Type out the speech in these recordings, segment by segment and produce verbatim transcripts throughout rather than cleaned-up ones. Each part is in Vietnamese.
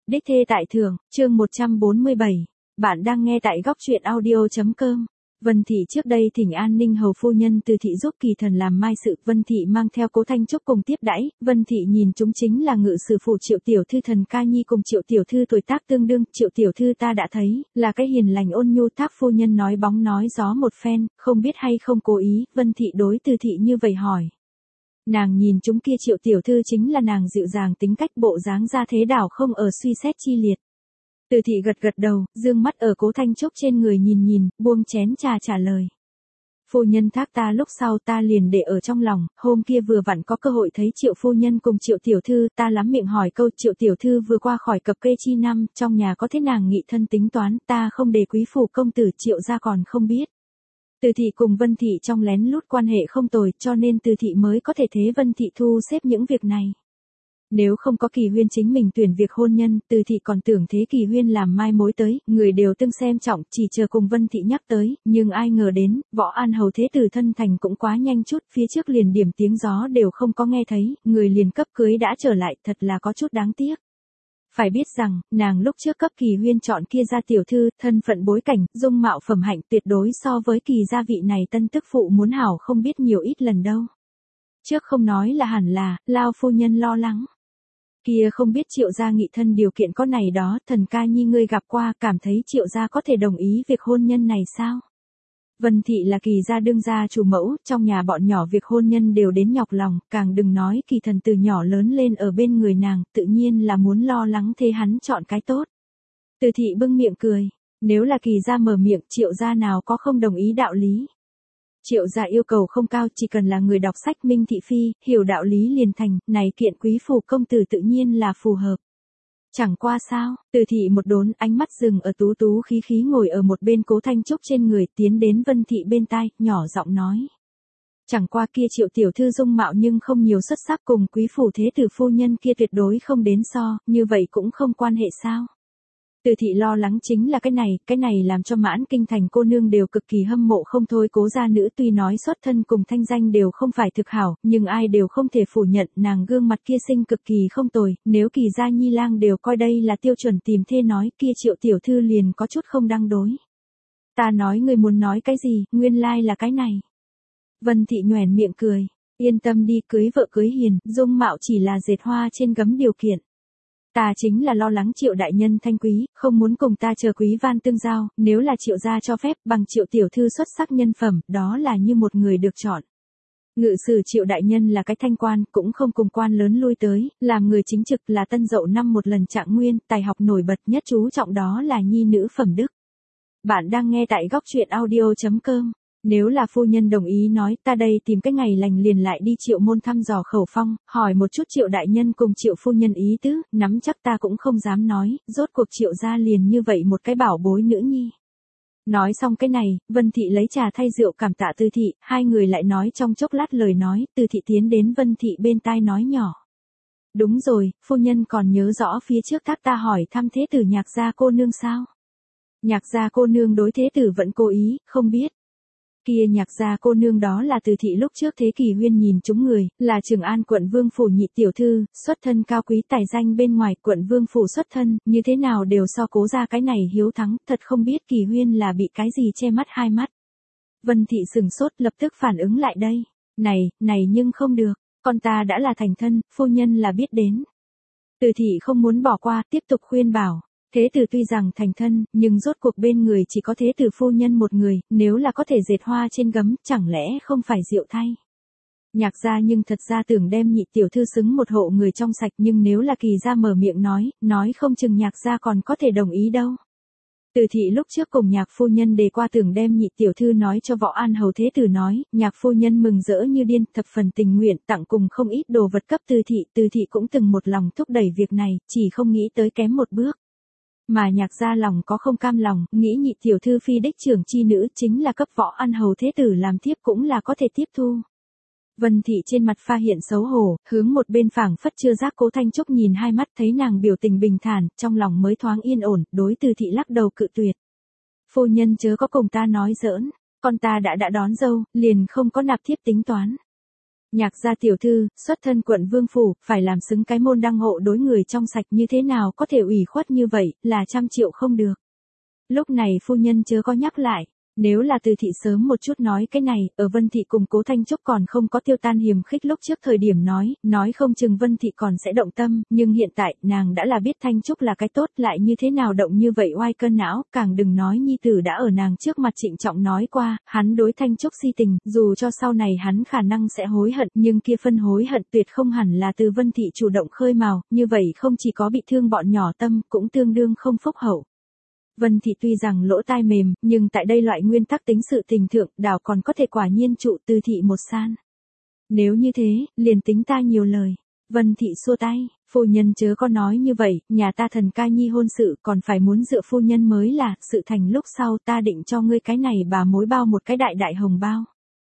Đích thê tại thượng, chương một trăm bốn mươi bảy. Bạn đang nghe tại góc truyện audio.com. Vân Thị trước đây thỉnh An Ninh hầu phu nhân Từ Thị giúp Kỳ Thần làm mai sự, Vân Thị mang theo Cố Thanh Trúc cùng tiếp đãi. Vân Thị nhìn chúng chính là ngự sử phủ Triệu tiểu thư Thần Ca Nhi cùng Triệu tiểu thư tuổi tác tương đương. Triệu tiểu thư ta đã thấy, là cái hiền lành ôn nhu. Thác phu nhân nói bóng nói gió một phen, không biết hay không cố ý. Vân Thị đối Từ Thị như vậy hỏi. Nàng nhìn chúng kia Triệu tiểu thư chính là nàng dịu dàng tính cách, bộ dáng ra thế đảo không ở suy xét chi liệt. Từ Thị gật gật đầu, dương mắt ở Cố Thanh Trúc trên người nhìn nhìn, buông chén trà trả lời. Phu nhân thác ta lúc sau ta liền để ở trong lòng, hôm kia vừa vặn có cơ hội thấy Triệu phu nhân cùng Triệu tiểu thư, ta lắm miệng hỏi câu Triệu tiểu thư vừa qua khỏi cập kê chi năm, trong nhà có thế nàng nghị thân tính toán, ta không để quý phủ công tử Triệu gia còn không biết. Từ Thị cùng Vân Thị trong lén lút quan hệ không tồi, cho nên Từ Thị mới có thể thế Vân Thị thu xếp những việc này. Nếu không có Kỳ Huyên chính mình tuyển việc hôn nhân, Từ Thị còn tưởng thế Kỳ Huyên làm mai mối tới, người đều tương xem trọng, chỉ chờ cùng Vân Thị nhắc tới, nhưng ai ngờ đến, Võ An hầu thế tử thân thành cũng quá nhanh chút, phía trước liền điểm tiếng gió đều không có nghe thấy, người liền cấp cưới đã trở lại, thật là có chút đáng tiếc. Phải biết rằng, nàng lúc trước cấp Kỳ Huyên chọn kia gia tiểu thư, thân phận bối cảnh, dung mạo phẩm hạnh tuyệt đối so với Kỳ gia vị này tân tức phụ muốn hảo không biết nhiều ít lần đâu. Trước không nói là hẳn là, lao phu nhân lo lắng. Kia không biết Triệu gia nghị thân điều kiện có này đó, Thần Ca Nhi ngươi gặp qua, cảm thấy Triệu gia có thể đồng ý việc hôn nhân này sao? Vân Thị là Kỳ gia đương gia chủ mẫu, trong nhà bọn nhỏ việc hôn nhân đều đến nhọc lòng, càng đừng nói Kỳ Thần từ nhỏ lớn lên ở bên người nàng, tự nhiên là muốn lo lắng thế hắn chọn cái tốt. Từ Thị bưng miệng cười, nếu là Kỳ gia mở miệng, Triệu gia nào có không đồng ý đạo lý. Triệu gia yêu cầu không cao, chỉ cần là người đọc sách Minh Thị Phi, hiểu đạo lý liền thành, này kiện quý phủ công tử tự nhiên là phù hợp. Chẳng qua sao, Từ Thị một đốn, ánh mắt dừng ở tú tú khí khí ngồi ở một bên Cố Thanh Trúc trên người, tiến đến Vân Thị bên tai, nhỏ giọng nói. Chẳng qua kia Triệu tiểu thư dung mạo nhưng không nhiều xuất sắc, cùng quý phủ thế tử phu nhân kia tuyệt đối không đến so, như vậy cũng không quan hệ sao. Từ Thị lo lắng chính là cái này, cái này làm cho mãn kinh thành cô nương đều cực kỳ hâm mộ không thôi. Cố gia nữ tuy nói xuất thân cùng thanh danh đều không phải thực hảo, nhưng ai đều không thể phủ nhận nàng gương mặt kia xinh cực kỳ không tồi, nếu Kỳ gia nhi lang đều coi đây là tiêu chuẩn tìm thê nói, kia Triệu tiểu thư liền có chút không đăng đối. Ta nói ngươi muốn nói cái gì, nguyên lai là cái này. Vân Thị nhoẻn miệng cười, yên tâm đi, cưới vợ cưới hiền, dung mạo chỉ là dệt hoa trên gấm điều kiện. Ta chính là lo lắng Triệu đại nhân thanh quý, không muốn cùng ta chờ quý van tương giao, nếu là Triệu gia cho phép, bằng Triệu tiểu thư xuất sắc nhân phẩm, đó là như một người được chọn. Ngự sử Triệu đại nhân là cái thanh quan, cũng không cùng quan lớn lui tới, làm người chính trực, là tân dậu năm một lần trạng nguyên, tài học nổi bật nhất chú trọng đó là nhi nữ phẩm đức. Bạn đang nghe tại góc truyện audio.com. Nếu là phu nhân đồng ý nói, ta đây tìm cái ngày lành liền lại đi Triệu môn thăm dò khẩu phong, hỏi một chút Triệu đại nhân cùng Triệu phu nhân ý tứ, nắm chắc ta cũng không dám nói, rốt cuộc Triệu gia liền như vậy một cái bảo bối nữ nhi. Nói xong cái này, Vân Thị lấy trà thay rượu cảm tạ Từ Thị, hai người lại nói trong chốc lát lời nói, Từ Thị tiến đến Vân Thị bên tai nói nhỏ. Đúng rồi, phu nhân còn nhớ rõ phía trước thác ta hỏi thăm thế tử Nhạc gia cô nương sao? Nhạc gia cô nương đối thế tử vẫn cố ý, không biết. Kia Nhạc gia cô nương đó là Từ Thị lúc trước thế Kỳ Huyên nhìn chúng người, là Trường An quận vương phủ nhị tiểu thư, xuất thân cao quý tài danh bên ngoài, quận vương phủ xuất thân, như thế nào đều so Cố gia cái này hiếu thắng, thật không biết Kỳ Huyên là bị cái gì che mắt hai mắt. Vân Thị sừng sốt lập tức phản ứng lại đây, này, này nhưng không được, con ta đã là thành thân, phu nhân là biết đến. Từ Thị không muốn bỏ qua, tiếp tục khuyên bảo. Thế tử tuy rằng thành thân, nhưng rốt cuộc bên người chỉ có thế tử phu nhân một người, nếu là có thể dệt hoa trên gấm, chẳng lẽ không phải diệu thay. Nhạc gia nhưng thật ra tưởng đem nhị tiểu thư xứng một hộ người trong sạch, nhưng nếu là Kỳ gia mở miệng nói, nói không chừng Nhạc gia còn có thể đồng ý đâu. Từ Thị lúc trước cùng Nhạc phu nhân đề qua tưởng đem nhị tiểu thư nói cho Võ An hầu thế tử nói, Nhạc phu nhân mừng rỡ như điên, thập phần tình nguyện tặng cùng không ít đồ vật cấp Từ Thị, Từ Thị cũng từng một lòng thúc đẩy việc này, chỉ không nghĩ tới kém một bước. Mà Nhạc gia lòng có không cam lòng, nghĩ nhị tiểu thư phi đích trưởng chi nữ chính là cấp Võ An hầu thế tử làm thiếp cũng là có thể tiếp thu. Vân Thị trên mặt pha hiện xấu hổ, hướng một bên phảng phất chưa giác Cố Thanh Trúc nhìn hai mắt thấy nàng biểu tình bình thản, trong lòng mới thoáng yên ổn, đối Từ Thị lắc đầu cự tuyệt. Phu nhân chớ có cùng ta nói giỡn, con ta đã đã đón dâu, liền không có nạp thiếp tính toán. Nhạc gia tiểu thư, xuất thân quận vương phủ, phải làm xứng cái môn đăng hộ đối người trong sạch như thế nào có thể ủy khuất như vậy, là trăm triệu không được. Lúc này phu nhân chớ có nhắc lại. Nếu là Từ thị sớm một chút nói cái này, ở Vân thị cùng Cố Thanh Trúc còn không có tiêu tan hiềm khích lúc trước thời điểm nói, nói không chừng Vân thị còn sẽ động tâm, nhưng hiện tại, nàng đã là biết Thanh Trúc là cái tốt, lại như thế nào động như vậy oai cân não, càng đừng nói nhi tử đã ở nàng trước mặt trịnh trọng nói qua, hắn đối Thanh Trúc si tình, dù cho sau này hắn khả năng sẽ hối hận, nhưng kia phân hối hận tuyệt không hẳn là từ Vân thị chủ động khơi mào, như vậy không chỉ có bị thương bọn nhỏ tâm, cũng tương đương không phúc hậu. Vân thị tuy rằng lỗ tai mềm, nhưng tại đây loại nguyên tắc tính sự tình thượng, đảo còn có thể quả nhiên trụ Từ thị một san. Nếu như thế, liền tính ta nhiều lời. Vân thị xua tay, phu nhân chớ có nói như vậy, nhà ta thần ca nhi hôn sự còn phải muốn dựa phu nhân mới là, sự thành lúc sau ta định cho ngươi cái này bà mối bao một cái đại đại hồng bao.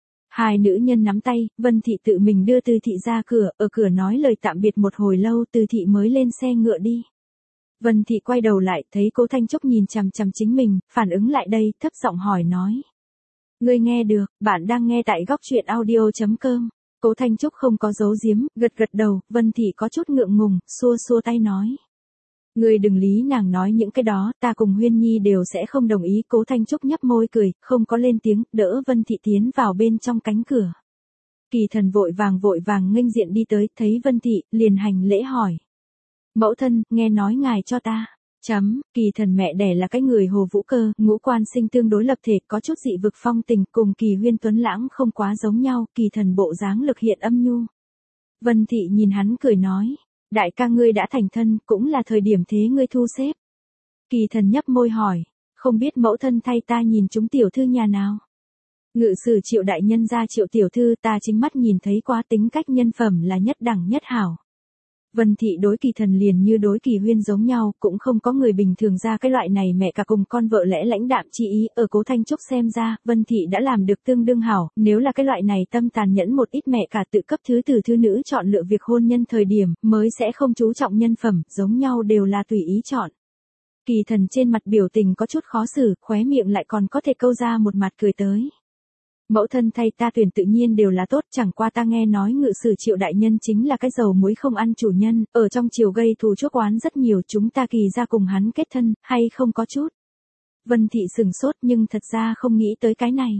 Hai nữ nhân nắm tay, Vân thị tự mình đưa Từ thị ra cửa, ở cửa nói lời tạm biệt một hồi lâu Từ thị mới lên xe ngựa đi. Vân thị quay đầu lại, thấy Cố Thanh Trúc nhìn chằm chằm chính mình, phản ứng lại đây, thấp giọng hỏi nói. Ngươi nghe được, bạn đang nghe tại góc truyện audio chấm com. Cố Thanh Trúc không có giấu giếm, gật gật đầu, Vân thị có chút ngượng ngùng, xua xua tay nói. Ngươi đừng lý nàng nói những cái đó, ta cùng Huyên Nhi đều sẽ không đồng ý. Cố Thanh Trúc nhấp môi cười, không có lên tiếng, đỡ Vân thị tiến vào bên trong cánh cửa. Kỳ Thần vội vàng vội vàng nghênh diện đi tới, thấy Vân thị, liền hành lễ hỏi. Mẫu thân, nghe nói ngài cho ta. Chấm, Kỳ Thần mẹ đẻ là cái người Hồ Vũ Cơ, ngũ quan sinh tương đối lập thể, có chút dị vực phong tình, cùng Kỳ Huyên tuấn lãng không quá giống nhau, Kỳ Thần bộ dáng lực hiện âm nhu. Vân thị nhìn hắn cười nói, đại ca ngươi đã thành thân, cũng là thời điểm thế ngươi thu xếp. Kỳ Thần nhấp môi hỏi, không biết mẫu thân thay ta nhìn chúng tiểu thư nhà nào. Ngự sử Triệu đại nhân gia Triệu tiểu thư ta chính mắt nhìn thấy quá, tính cách nhân phẩm là nhất đẳng nhất hảo. Vân thị đối Kỳ Thần liền như đối Kỳ Huyên giống nhau, cũng không có người bình thường ra cái loại này mẹ cả cùng con vợ lẽ lãnh đạm chi ý, ở Cố Thanh Trúc xem ra, Vân thị đã làm được tương đương hảo, nếu là cái loại này tâm tàn nhẫn một ít mẹ cả tự cấp thứ từ thứ nữ chọn lựa việc hôn nhân thời điểm, mới sẽ không chú trọng nhân phẩm, giống nhau đều là tùy ý chọn. Kỳ Thần trên mặt biểu tình có chút khó xử, khóe miệng lại còn có thể câu ra một mặt cười tới. Mẫu thân thay ta tuyển tự nhiên đều là tốt, chẳng qua ta nghe nói ngự sử Triệu đại nhân chính là cái dầu muối không ăn chủ nhân, ở trong triều gây thù chuốc oán rất nhiều, chúng ta Kỳ ra cùng hắn kết thân, hay không có chút. Vân thị sừng sốt nhưng thật ra không nghĩ tới cái này.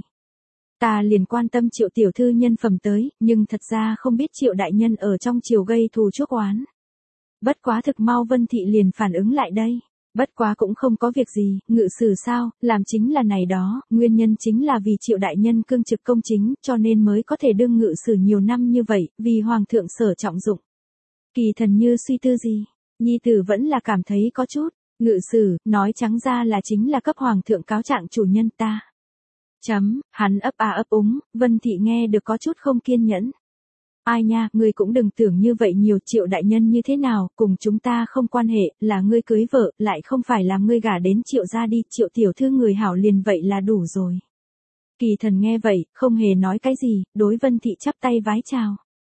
Ta liền quan tâm Triệu tiểu thư nhân phẩm tới, nhưng thật ra không biết Triệu đại nhân ở trong triều gây thù chuốc oán. Bất quá thực mau Vân thị liền phản ứng lại đây. Bất quá cũng không có việc gì, ngự sử sao, làm chính là này đó, nguyên nhân chính là vì Triệu đại nhân cương trực công chính, cho nên mới có thể đương ngự sử nhiều năm như vậy, vì hoàng thượng sở trọng dụng. Kỳ Thần như suy tư gì, nhi tử vẫn là cảm thấy có chút, ngự sử, nói trắng ra là chính là cấp hoàng thượng cáo trạng chủ nhân ta. Chấm, hắn ấp à ấp úng, Vân thị nghe được có chút không kiên nhẫn. Ai nha, ngươi cũng đừng tưởng như vậy nhiều, Triệu đại nhân như thế nào, cùng chúng ta không quan hệ, là ngươi cưới vợ, lại không phải là ngươi gả đến Triệu gia đi, Triệu tiểu thư người hảo liền vậy là đủ rồi. Kỳ Thần nghe vậy, không hề nói cái gì, đối Vân thị chắp tay vái chào.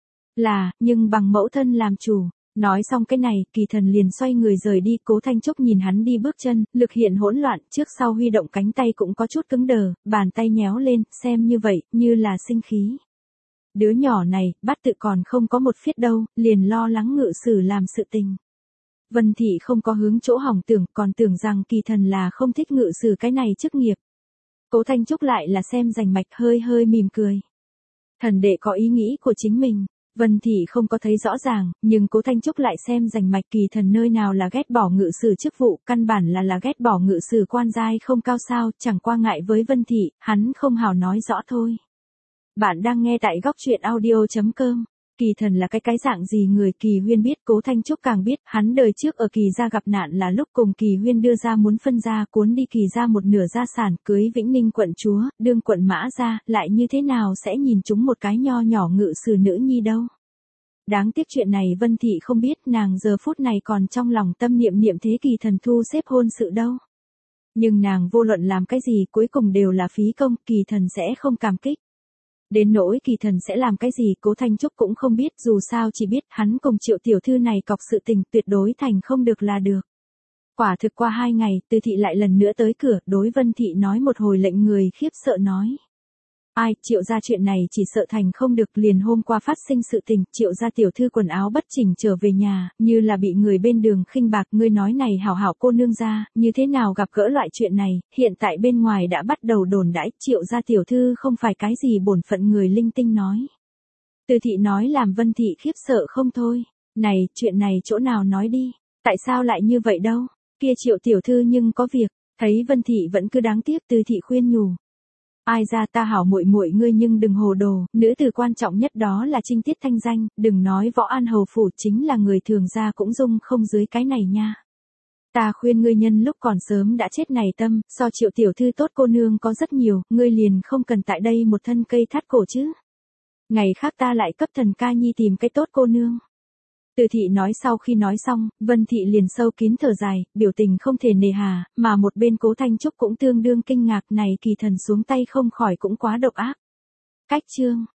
Là, nhưng bằng mẫu thân làm chủ. Nói xong cái này, Kỳ Thần liền xoay người rời đi, Cố Thanh Trúc nhìn hắn đi bước chân, lực hiện hỗn loạn, trước sau huy động cánh tay cũng có chút cứng đờ, bàn tay nhéo lên, xem như vậy, như là sinh khí. Đứa nhỏ này, bắt tự còn không có một phiết đâu, liền lo lắng ngự sử làm sự tình. Vân thị không có hướng chỗ hỏng tưởng, còn tưởng rằng Kỳ Thần là không thích ngự sử cái này chức nghiệp. Cố Thanh Trúc lại là xem rành mạch, hơi hơi mỉm cười. Thần đệ có ý nghĩ của chính mình. Vân thị không có thấy rõ ràng, nhưng Cố Thanh Trúc lại xem rành mạch. Kỳ Thần nơi nào là ghét bỏ ngự sử chức vụ, căn bản là là ghét bỏ ngự sử quan giai không cao sao, chẳng qua ngại với Vân thị, hắn không hào nói rõ thôi. Bạn đang nghe tại góc truyện audio chấm com. Kỳ Thần là cái cái dạng gì người, Kỳ Huyên biết, Cố Thanh Trúc càng biết, hắn đời trước ở Kỳ gia gặp nạn là lúc cùng Kỳ Huyên đưa ra muốn phân gia, cuốn đi Kỳ gia một nửa gia sản, cưới Vĩnh Ninh quận chúa, đương quận mã gia, lại như thế nào sẽ nhìn chúng một cái nho nhỏ ngự sử nữ nhi đâu. Đáng tiếc chuyện này Vân thị không biết, nàng giờ phút này còn trong lòng tâm niệm niệm thế Kỳ Thần thu xếp hôn sự đâu. Nhưng nàng vô luận làm cái gì cuối cùng đều là phí công, Kỳ Thần sẽ không cảm kích. Đến nỗi Kỳ Thần sẽ làm cái gì, Cố Thanh Trúc cũng không biết, dù sao chỉ biết hắn cùng Triệu tiểu thư này cọc sự tình tuyệt đối thành không được là được. Quả thực qua hai ngày, Từ thị lại lần nữa tới cửa, đối Vân thị nói một hồi lệnh người khiếp sợ nói. Ai, Triệu gia chuyện này chỉ sợ thành không được, liền hôm qua phát sinh sự tình, Triệu gia tiểu thư quần áo bất chỉnh trở về nhà, như là bị người bên đường khinh bạc, ngươi nói này hảo hảo cô nương gia, như thế nào gặp gỡ loại chuyện này, hiện tại bên ngoài đã bắt đầu đồn đãi, Triệu gia tiểu thư không phải cái gì bổn phận người linh tinh nói. Từ thị nói làm Vân thị khiếp sợ không thôi, này, chuyện này chỗ nào nói đi, tại sao lại như vậy đâu, kia Triệu tiểu thư nhưng có việc, thấy Vân thị vẫn cứ đáng tiếc, Từ thị khuyên nhủ. Ai ra ta hảo muội muội ngươi nhưng đừng hồ đồ, nữ tử quan trọng nhất đó là trinh tiết thanh danh, đừng nói Võ An hầu phủ chính là người thường gia cũng dung không dưới cái này nha. Ta khuyên ngươi nhân lúc còn sớm đã chết này tâm, so Triệu tiểu thư tốt cô nương có rất nhiều, ngươi liền không cần tại đây một thân cây thắt cổ chứ. Ngày khác ta lại cấp thần ca nhi tìm cái tốt cô nương. Từ thị nói sau khi nói xong, Vân thị liền sâu kín thở dài, biểu tình không thể nề hà, mà một bên Cố Thanh Trúc cũng tương đương kinh ngạc, này kỳ thần xuống tay không khỏi cũng quá độc ác. Cách chương